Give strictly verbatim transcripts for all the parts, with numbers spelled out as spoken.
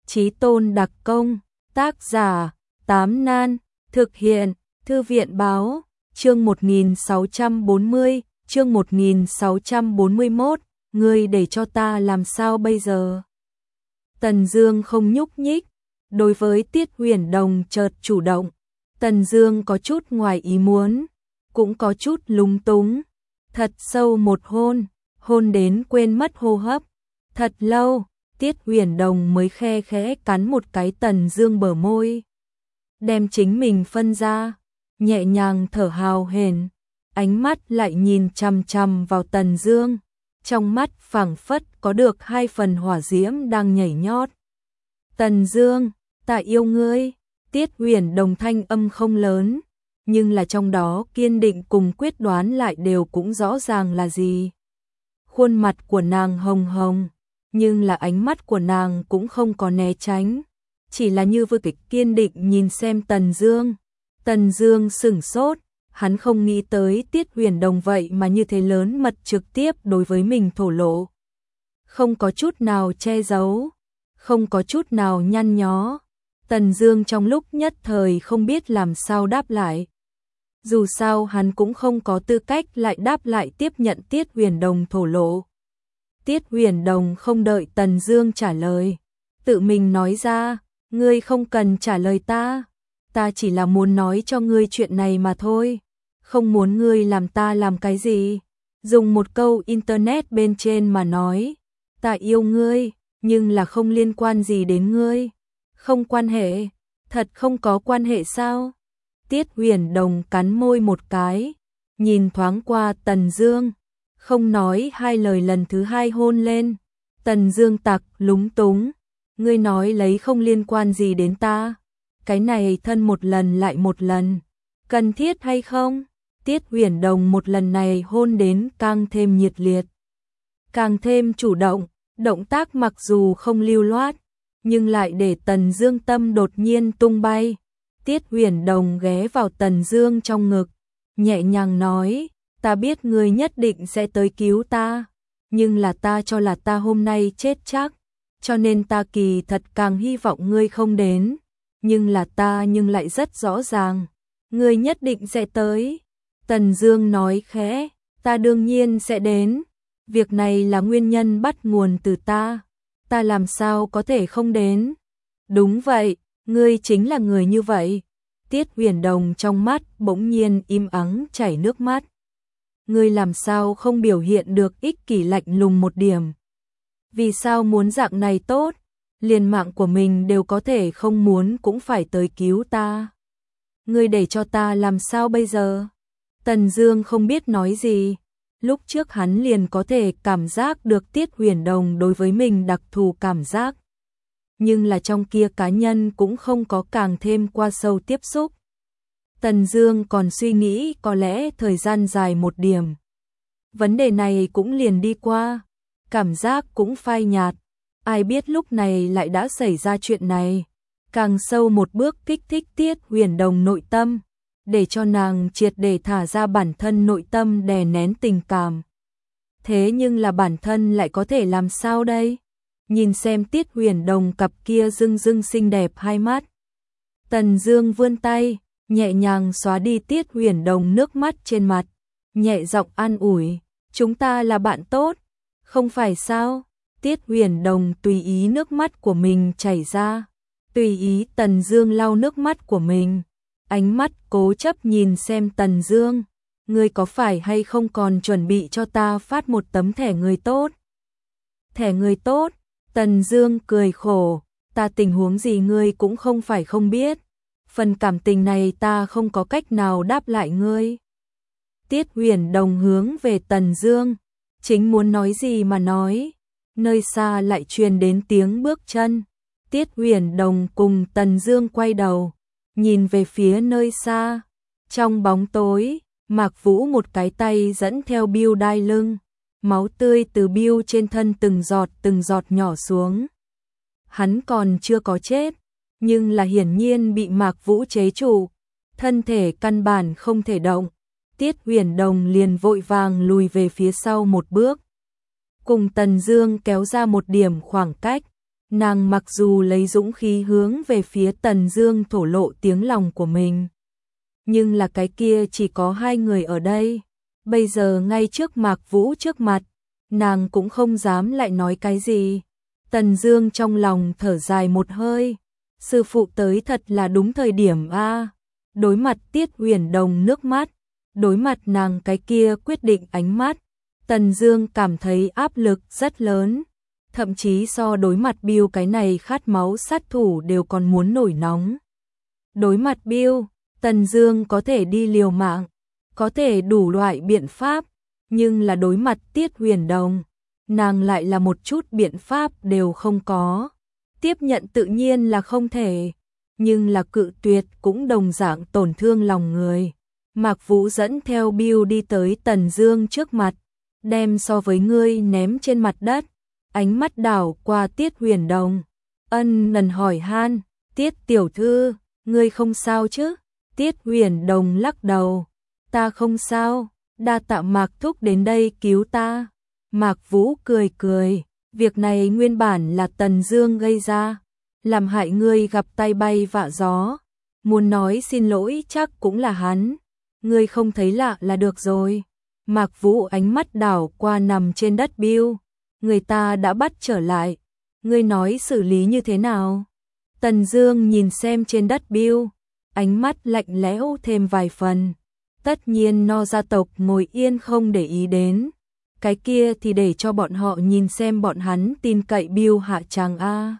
Chí tôn đặc công, tác giả, Tám Nan, thực hiện, Thư viện báo, chương một nghìn sáu trăm bốn mươi, chương một nghìn sáu trăm bốn mươi mốt, ngươi để cho ta làm sao bây giờ? Tần Dương không nhúc nhích, đối với Tiết Huyền Đồng chợt chủ động, Tần Dương có chút ngoài ý muốn, cũng có chút lúng túng, thật sâu một hôn, hôn đến quên mất hô hấp, thật lâu, Tiết Huyền Đồng mới khe khẽ cắn một cái Tần Dương bờ môi, đem chính mình phân ra, nhẹ nhàng thở hào hển, ánh mắt lại nhìn chằm chằm vào Tần Dương, trong mắt phảng phất có được hai phần hỏa diễm đang nhảy nhót. Tần Dương, ta yêu ngươi. Tiết Huyền Đồng thanh âm không lớn, nhưng là trong đó kiên định cùng quyết đoán lại đều cũng rõ ràng là gì. Khuôn mặt của nàng hồng hồng, nhưng là ánh mắt của nàng cũng không có né tránh, chỉ là như vô kịch kiên định nhìn xem Tần Dương. Tần Dương sững sốt, hắn không nghĩ tới Tiết Huyền Đồng vậy mà như thế lớn mật trực tiếp đối với mình thổ lộ. Không có chút nào che giấu, không có chút nào nhăn nhó. Tần Dương trong lúc nhất thời không biết làm sao đáp lại. Dù sao hắn cũng không có tư cách lại đáp lại tiếp nhận Tiết Huyền Đồng thổ lộ. Tiết Huyền Đồng không đợi Tần Dương trả lời, tự mình nói ra, ngươi không cần trả lời ta, ta chỉ là muốn nói cho ngươi chuyện này mà thôi, không muốn ngươi làm ta làm cái gì. Dùng một câu internet bên trên mà nói, ta yêu ngươi, nhưng là không liên quan gì đến ngươi. Không quan hệ, thật không có quan hệ sao? Tiết Huyền Đồng cắn môi một cái, nhìn thoáng qua Tần Dương, không nói hai lời lần thứ hai hôn lên. Tần Dương tặc lúng túng, ngươi nói lấy không liên quan gì đến ta, cái này thân một lần lại một lần, cần thiết hay không? Tiết Huyền Đồng một lần này hôn đến càng thêm nhiệt liệt, càng thêm chủ động, động tác mặc dù không lưu loát, nhưng lại để Tần Dương tâm đột nhiên tung bay. Tiết Huyền Đồng ghé vào Tần Dương trong ngực, nhẹ nhàng nói, ta biết ngươi nhất định sẽ tới cứu ta, nhưng là ta cho là ta hôm nay chết chắc, cho nên ta kỳ thật càng hy vọng ngươi không đến, nhưng là ta nhưng lại rất rõ ràng, ngươi nhất định sẽ tới. Tần Dương nói khẽ, ta đương nhiên sẽ đến, việc này là nguyên nhân bắt nguồn từ ta. Ta làm sao có thể không đến? Đúng vậy, ngươi chính là người như vậy. Tiết Huyền Đồng trong mắt bỗng nhiên im ắng chảy nước mắt. Ngươi làm sao không biểu hiện được ích kỷ lạnh lùng một điểm? Vì sao muốn dạng này tốt? Liền mạng của mình đều có thể không muốn cũng phải tới cứu ta. Ngươi để cho ta làm sao bây giờ? Tần Dương không biết nói gì. Lúc trước hắn liền có thể cảm giác được Tiết Huyền Đồng đối với mình đặc thù cảm giác. Nhưng là trong kia cá nhân cũng không có càng thêm qua sâu tiếp xúc. Tần Dương còn suy nghĩ có lẽ thời gian dài một điểm. Vấn đề này cũng liền đi qua, cảm giác cũng phai nhạt. Ai biết lúc này lại đã xảy ra chuyện này. Càng sâu một bước kích thích Tiết Huyền Đồng nội tâm, để cho nàng triệt để thả ra bản thân nội tâm đè nén tình cảm. Thế nhưng là bản thân lại có thể làm sao đây? Nhìn xem Tiết Huyền Đồng cặp kia rưng rưng xinh đẹp hai mắt. Tần Dương vươn tay, nhẹ nhàng xóa đi Tiết Huyền Đồng nước mắt trên mặt, nhẹ giọng an ủi, chúng ta là bạn tốt, không phải sao? Tiết Huyền Đồng tùy ý nước mắt của mình chảy ra, tùy ý Tần Dương lau nước mắt của mình. Ánh mắt cố chấp nhìn xem Tần Dương, ngươi có phải hay không còn chuẩn bị cho ta phát một tấm thẻ người tốt? Thẻ người tốt? Tần Dương cười khổ, ta tình huống gì ngươi cũng không phải không biết, phần cảm tình này ta không có cách nào đáp lại ngươi. Tiết Huyền Đồng hướng về Tần Dương, chính muốn nói gì mà nói, nơi xa lại truyền đến tiếng bước chân. Tiết Huyền Đồng cùng Tần Dương quay đầu, nhìn về phía nơi xa, trong bóng tối, Mạc Vũ một cái tay dẫn theo Bưu đai lưng, máu tươi từ Bưu trên thân từng giọt từng giọt nhỏ xuống. Hắn còn chưa có chết, nhưng là hiển nhiên bị Mạc Vũ chế trụ, thân thể căn bản không thể động. Tiết Huyền Đồng liền vội vàng lùi về phía sau một bước, cùng Tần Dương kéo ra một điểm khoảng cách. Nàng mặc dù lấy dũng khí hướng về phía Tần Dương thổ lộ tiếng lòng của mình, nhưng là cái kia chỉ có hai người ở đây. Bây giờ ngay trước Mạc Vũ trước mặt, nàng cũng không dám lại nói cái gì. Tần Dương trong lòng thở dài một hơi, sư phụ tới thật là đúng thời điểm a. Đối mặt Tiết Huyền Đồng nước mắt, đối mặt nàng cái kia quyết định ánh mắt, Tần Dương cảm thấy áp lực rất lớn, thậm chí so đối mặt Bill cái này khát máu sát thủ đều còn muốn nổi nóng. Đối mặt Bill, Tần Dương có thể đi liều mạng, có thể đủ loại biện pháp, nhưng là đối mặt Tiết Huyền Đồng, nàng lại là một chút biện pháp đều không có. Tiếp nhận tự nhiên là không thể, nhưng là cự tuyệt cũng đồng dạng tổn thương lòng người. Mạc Vũ dẫn theo Bill đi tới Tần Dương trước mặt, đem so với ngươi ném trên mặt đất, ánh mắt đảo qua Tiết Huyền Đồng, ân nần hỏi han, Tiết tiểu thư, ngươi không sao chứ? Tiết Huyền Đồng lắc đầu, ta không sao, đa tạ Mạc thúc đến đây cứu ta. Mạc Vũ cười cười, việc này nguyên bản là Tần Dương gây ra, làm hại ngươi gặp tai bay vạ gió, muốn nói xin lỗi chắc cũng là hắn, ngươi không thấy lạ là được rồi. Mạc Vũ ánh mắt đảo qua nằm trên đất Bill, người ta đã bắt trở lại, ngươi nói xử lý như thế nào? Tần Dương nhìn xem trên đất Bill, ánh mắt lạnh lẽo thêm vài phần. Tất nhiên No gia tộc ngồi yên không để ý đến, cái kia thì để cho bọn họ nhìn xem bọn hắn tin cậy Bill hạ tràng a.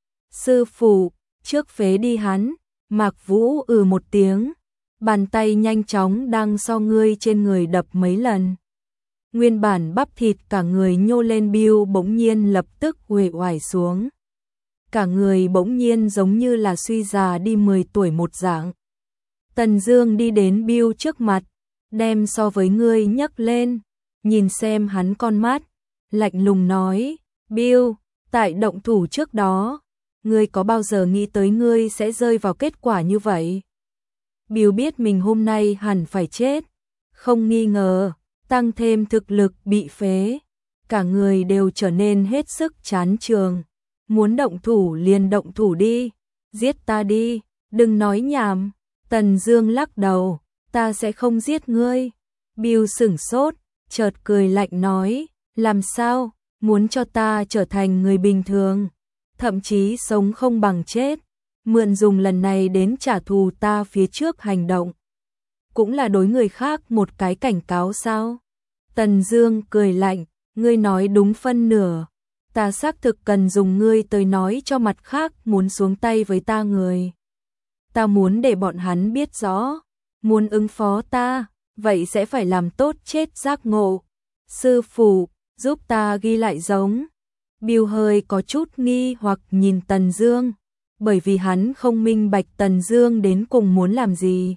Sư phụ, trước phế đi hắn. Mạc Vũ ừ một tiếng, bàn tay nhanh chóng đang so ngươi trên người đập mấy lần. Nguyên bản bắp thịt cả người nhô lên Bill bỗng nhiên lập tức uể oải xuống. Cả người bỗng nhiên giống như là suy già đi mười tuổi một dạng. Tần Dương đi đến Bill trước mặt, đem so với ngươi nhấc lên, nhìn xem hắn con mắt, lạnh lùng nói, Bill, tại động thủ trước đó, ngươi có bao giờ nghĩ tới ngươi sẽ rơi vào kết quả như vậy? Bill biết mình hôm nay hẳn phải chết, không nghi ngờ, tăng thêm thực lực bị phế, cả người đều trở nên hết sức chán trường, muốn động thủ liền động thủ đi, giết ta đi, đừng nói nhảm. Tần Dương lắc đầu, ta sẽ không giết ngươi. Bill sững sốt, chợt cười lạnh nói, làm sao, muốn cho ta trở thành người bình thường, thậm chí sống không bằng chết, mượn dùng lần này đến trả thù ta phía trước hành động, cũng là đối người khác một cái cảnh cáo sao? Tần Dương cười lạnh, ngươi nói đúng phân nửa, ta xác thực cần dùng ngươi tới nói cho mặt khác muốn xuống tay với ta người. Ta muốn để bọn hắn biết rõ, muốn ứng phó ta, vậy sẽ phải làm tốt chết giác ngộ. Sư phụ, giúp ta ghi lại giống. Bill hơi có chút nghi hoặc nhìn Tần Dương, bởi vì hắn không minh bạch Tần Dương đến cùng muốn làm gì.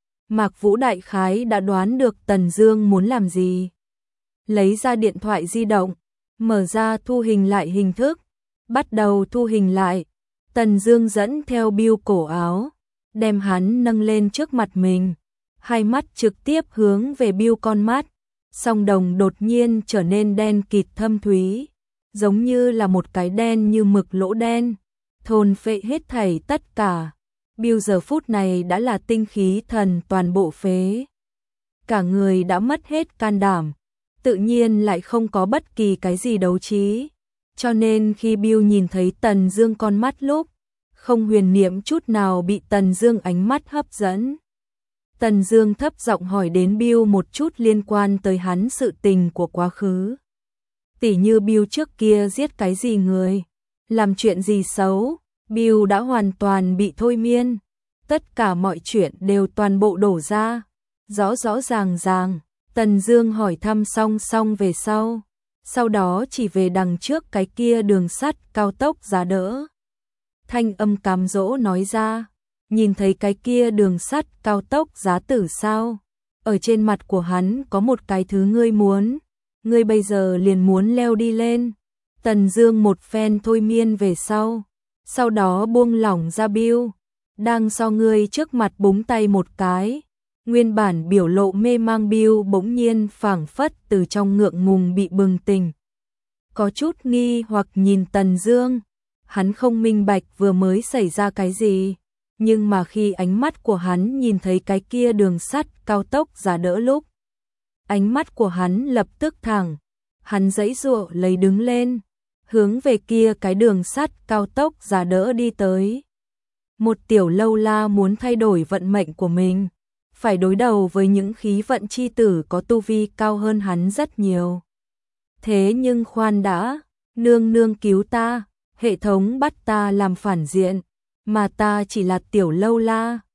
Mạc Vũ đại khái đã đoán được Tần Dương muốn làm gì. Lấy ra điện thoại di động, mở ra thu hình lại hình thức, bắt đầu thu hình lại. Tần Dương dẫn theo Bill cổ áo, đem hắn nâng lên trước mặt mình, hai mắt trực tiếp hướng về Bill con mắt, song đồng đột nhiên trở nên đen kịt thâm thúy, giống như là một cái đen như mực lỗ đen, thôn phệ hết thảy tất cả. Bill giờ phút này đã là tinh khí thần toàn bộ phế, cả người đã mất hết can đảm, tự nhiên lại không có bất kỳ cái gì đấu trí, cho nên khi Bill nhìn thấy Tần Dương con mắt lúc, không huyền niệm chút nào bị Tần Dương ánh mắt hấp dẫn. Tần Dương thấp giọng hỏi đến Bill một chút liên quan tới hắn sự tình của quá khứ. Tỉ như Bill trước kia giết cái gì người, làm chuyện gì xấu, Bill đã hoàn toàn bị thôi miên, tất cả mọi chuyện đều toàn bộ đổ ra, rõ rõ ràng ràng. Tần Dương hỏi thăm song song về sau, sau đó chỉ về đằng trước cái kia đường sắt cao tốc giá đỡ. Thanh âm cám dỗ nói ra, nhìn thấy cái kia đường sắt cao tốc giá tử sao? Ở trên mặt của hắn có một cái thứ ngươi muốn, ngươi bây giờ liền muốn leo đi lên. Tần Dương một phen thôi miên về sau, sau đó buông lỏng ra Bill, đang so ngươi trước mặt búng tay một cái. Nguyên bản biểu lộ mê mang Bill bỗng nhiên phảng phất từ trong ngượng ngùng bị bừng tỉnh. Có chút nghi hoặc nhìn Tần Dương, hắn không minh bạch vừa mới xảy ra cái gì, nhưng mà khi ánh mắt của hắn nhìn thấy cái kia đường sắt cao tốc giá đỡ lúc, ánh mắt của hắn lập tức thẳng, hắn giãy giụa lấy đứng lên, hướng về kia cái đường sắt cao tốc giá đỡ đi tới. Một tiểu lâu la muốn thay đổi vận mệnh của mình, phải đối đầu với những khí vận chi tử có tu vi cao hơn hắn rất nhiều. Thế nhưng khoan đã, nương nương cứu ta, hệ thống bắt ta làm phản diện, mà ta chỉ là tiểu lâu la,